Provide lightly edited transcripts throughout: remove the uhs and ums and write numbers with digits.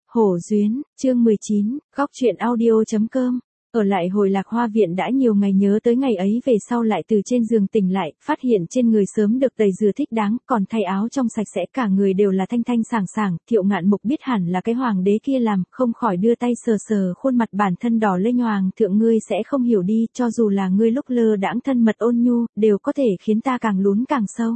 Hổ Duyến, chương 19, góc truyện audio.com. Ở lại hồi Lạc Hoa viện đã nhiều ngày, nhớ tới ngày ấy về sau lại từ trên giường tỉnh lại, phát hiện trên người sớm được tẩy rửa thích đáng, còn thay áo trong sạch sẽ, cả người đều là thanh thanh sảng sảng. Thiệu Ngạn Mục biết hẳn là cái hoàng đế kia làm, không khỏi đưa tay sờ sờ khuôn mặt bản thân đỏ lên. Hoàng thượng, ngươi sẽ không hiểu đi, cho dù là ngươi lúc lơ đãng thân mật ôn nhu, đều có thể khiến ta càng lún càng sâu.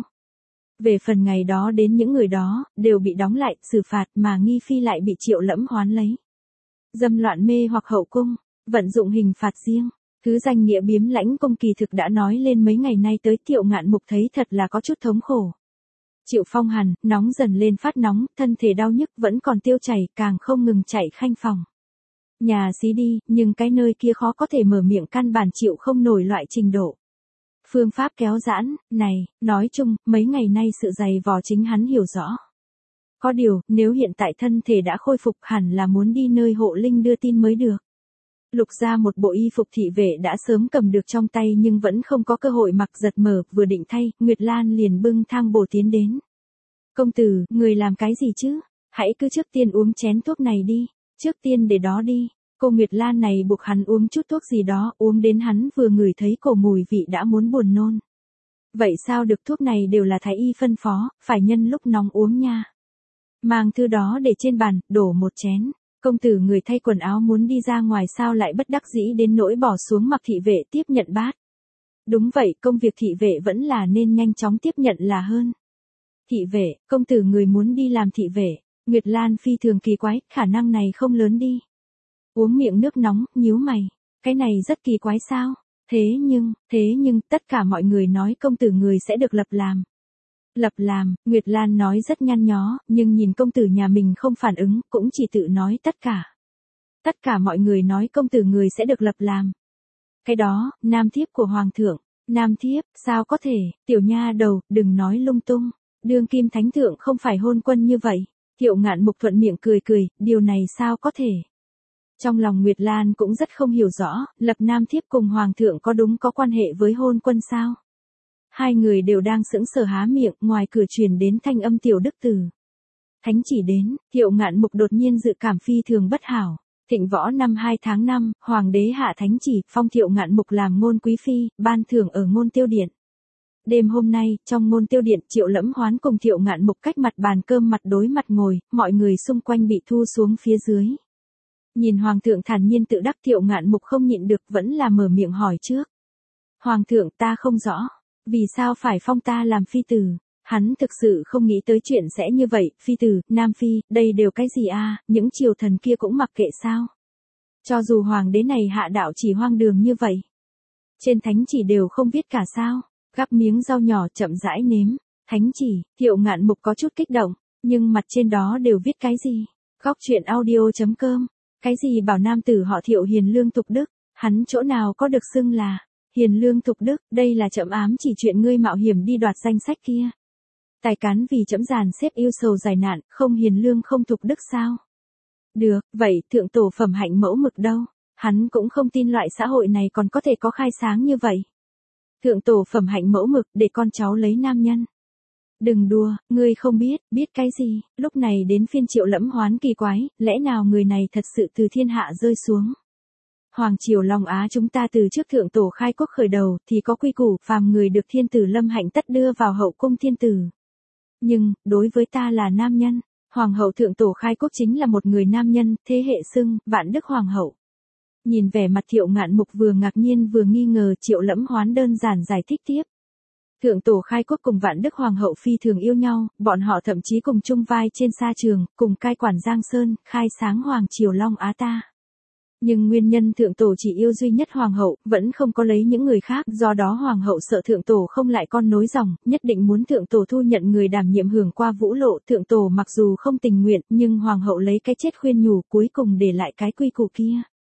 Về phần ngày đó đến những người đó, đều bị đóng lại, xử phạt, mà Nghi Phi lại bị Triệu Lẫm hoán lấy. Dâm loạn mê hoặc hậu cung, vận dụng hình phạt riêng. Thứ danh nghĩa biếm lãnh cung kỳ thực đã nói lên mấy ngày nay tới. Thiệu Ngạn Mục thấy thật là có chút thống khổ. Chịu phong hàn, nóng dần lên phát nóng, thân thể đau nhức vẫn còn tiêu chảy, càng không ngừng chạy khanh phòng. Nhà xí đi, nhưng cái nơi kia khó có thể mở miệng, căn bản chịu không nổi loại trình độ. Phương pháp kéo giãn, này, nói chung, mấy ngày nay sự dày vò chính hắn hiểu rõ. Có điều, nếu hiện tại thân thể đã khôi phục hẳn là muốn đi nơi hộ linh đưa tin mới được. Lục ra một bộ y phục thị vệ đã sớm cầm được trong tay nhưng vẫn không có cơ hội mặc, giật mở, vừa định thay, Nguyệt Lan liền bưng thang bổ tiến đến. Công tử, người làm cái gì chứ? Hãy cứ trước tiên uống chén thuốc này đi, trước tiên để đó đi. Cô Nguyệt Lan này buộc hắn uống chút thuốc gì đó, uống đến hắn vừa ngửi thấy cổ mùi vị đã muốn buồn nôn. Vậy sao được, thuốc này đều là thái y phân phó, phải nhân lúc nóng uống nha. Mang thư đó để trên bàn, đổ một chén. Công tử, người thay quần áo muốn đi ra ngoài sao lại bất đắc dĩ đến nỗi bỏ xuống mặc thị vệ tiếp nhận bát. Đúng vậy, công việc thị vệ vẫn là nên nhanh chóng tiếp nhận là hơn. Thị vệ, công tử người muốn đi làm thị vệ. Nguyệt Lan phi thường kỳ quái, khả năng này không lớn đi. Uống miệng nước nóng, nhíu mày. Cái này rất kỳ quái sao? Thế nhưng, tất cả mọi người nói công tử người sẽ được lập làm. Lập làm, Nguyệt Lan nói rất nhăn nhó, nhưng nhìn công tử nhà mình không phản ứng, cũng chỉ tự nói tất cả. Tất cả mọi người nói công tử người sẽ được lập làm. Cái đó, nam thiếp của hoàng thượng. Nam thiếp, sao có thể, tiểu nha đầu, đừng nói lung tung. Đương kim thánh thượng không phải hôn quân như vậy. Thiệu Ngạn Mục thuận miệng cười, điều này sao có thể. Trong lòng Nguyệt Lan cũng rất không hiểu rõ, lập nam thiếp cùng hoàng thượng có đúng có quan hệ với hôn quân sao? Hai người đều đang sững sờ há miệng, ngoài cửa truyền đến thanh âm Tiểu Đức Tử. Thánh chỉ đến, Thiệu Ngạn Mục đột nhiên dự cảm phi thường bất hảo. Thịnh Võ năm 2 tháng 5, hoàng đế hạ thánh chỉ, phong Thiệu Ngạn Mục làm ngôn quý phi, ban thưởng ở ngôn tiêu điện. Đêm hôm nay, trong ngôn tiêu điện, Triệu Lẫm Hoán cùng Thiệu Ngạn Mục cách mặt bàn cơm mặt đối mặt ngồi, mọi người xung quanh bị thu xuống phía dưới. Nhìn hoàng thượng thản nhiên tự đắc, Thiệu Ngạn Mục không nhịn được vẫn là mở miệng hỏi trước. Hoàng thượng, ta không rõ, vì sao phải phong ta làm phi tử? Hắn thực sự không nghĩ tới chuyện sẽ như vậy, phi tử, nam phi, đây đều cái gì a? Những triều thần kia cũng mặc kệ sao? Cho dù hoàng đế này hạ đạo chỉ hoang đường như vậy, trên thánh chỉ đều không viết cả sao? Gắp miếng rau nhỏ chậm rãi nếm, thánh chỉ, Thiệu Ngạn Mục có chút kích động, nhưng mặt trên đó đều viết cái gì? Góc truyện audio.com. Cái gì bảo nam tử họ Thiệu hiền lương tục đức, hắn chỗ nào có được xưng là hiền lương tục đức, đây là trẫm ám chỉ chuyện ngươi mạo hiểm đi đoạt danh sách kia. Tài cán vì trẫm dàn xếp yêu sầu giải nạn, không hiền lương không tục đức sao? Được, vậy thượng tổ phẩm hạnh mẫu mực đâu? Hắn cũng không tin loại xã hội này còn có thể có khai sáng như vậy. Thượng tổ phẩm hạnh mẫu mực để con cháu lấy nam nhân. Đừng đùa, ngươi không biết cái gì, lúc này đến phiên Triệu Lẫm Hoán kỳ quái, lẽ nào người này thật sự từ thiên hạ rơi xuống. Hoàng triều Long Á chúng ta từ trước thượng tổ khai quốc khởi đầu thì có quy củ, phàm người được thiên tử lâm hạnh tất đưa vào hậu cung thiên tử. Nhưng, đối với ta là nam nhân, hoàng hậu thượng tổ khai quốc chính là một người nam nhân, thế hệ xưng, vạn đức hoàng hậu. Nhìn vẻ mặt Thiệu Ngạn Mục vừa ngạc nhiên vừa nghi ngờ, Triệu Lẫm Hoán đơn giản giải thích tiếp. Thượng tổ khai quốc cùng vạn đức hoàng hậu phi thường yêu nhau, bọn họ thậm chí cùng chung vai trên sa trường, cùng cai quản Giang Sơn, khai sáng hoàng triều Long Á ta. Nhưng nguyên nhân thượng tổ chỉ yêu duy nhất hoàng hậu, vẫn không có lấy những người khác, do đó hoàng hậu sợ thượng tổ không lại con nối dòng, nhất định muốn thượng tổ thu nhận người đảm nhiệm hưởng qua vũ lộ. Thượng tổ mặc dù không tình nguyện, nhưng hoàng hậu lấy cái chết khuyên nhủ, cuối cùng để lại cái quy củ kia.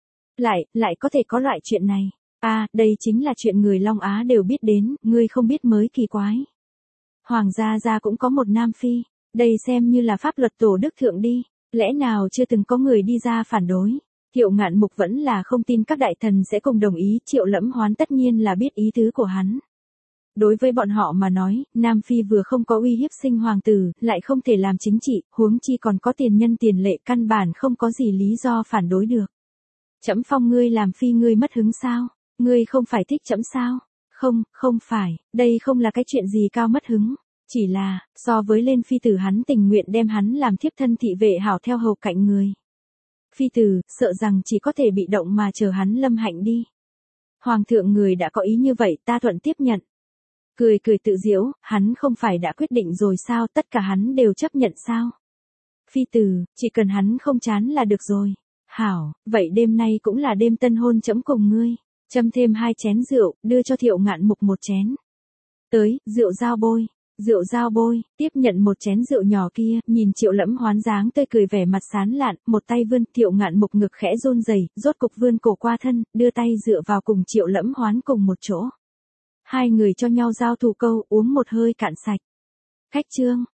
Lại có thể có loại chuyện này. Đây chính là chuyện người Long Á đều biết đến, ngươi không biết mới kỳ quái. Hoàng gia cũng có một nam phi, đây xem như là pháp luật tổ đức thượng đi, lẽ nào chưa từng có người đi ra phản đối. Thiệu Ngạn Mục vẫn là không tin các đại thần sẽ cùng đồng ý, Triệu Lẫm Hoán tất nhiên là biết ý tứ của hắn. Đối với bọn họ mà nói, Nam Phi vừa không có uy hiếp sinh hoàng tử, lại không thể làm chính trị, huống chi còn có tiền nhân tiền lệ, căn bản không có gì lý do phản đối được. Trẫm phong ngươi làm phi, ngươi mất hứng sao? Ngươi không phải thích trẫm sao? Không, không phải, đây không là cái chuyện gì cao mất hứng. Chỉ là, so với lên phi tử hắn tình nguyện đem hắn làm thiếp thân thị vệ hảo theo hầu cạnh người. Phi tử, sợ rằng chỉ có thể bị động mà chờ hắn lâm hạnh đi. Hoàng thượng người đã có ý như vậy, ta thuận tiếp nhận. Cười cười tự giễu, hắn không phải đã quyết định rồi sao, tất cả hắn đều chấp nhận sao? Phi tử, chỉ cần hắn không chán là được rồi. Hảo, vậy đêm nay cũng là đêm tân hôn trẫm cùng ngươi. Châm thêm 2 chén rượu, đưa cho Thiệu Ngạn Mục 1 chén. Tới, rượu giao bôi. Rượu giao bôi, tiếp nhận 1 chén rượu nhỏ kia, nhìn Triệu Lẫm Hoán dáng tươi cười vẻ mặt sán lạn, một tay vươn, Thiệu Ngạn Mục ngực khẽ run rẩy, rốt cục vươn cổ qua thân, đưa tay dựa vào cùng Triệu Lẫm Hoán cùng một chỗ. Hai người cho nhau giao thủ câu, uống một hơi cạn sạch. Khách trương,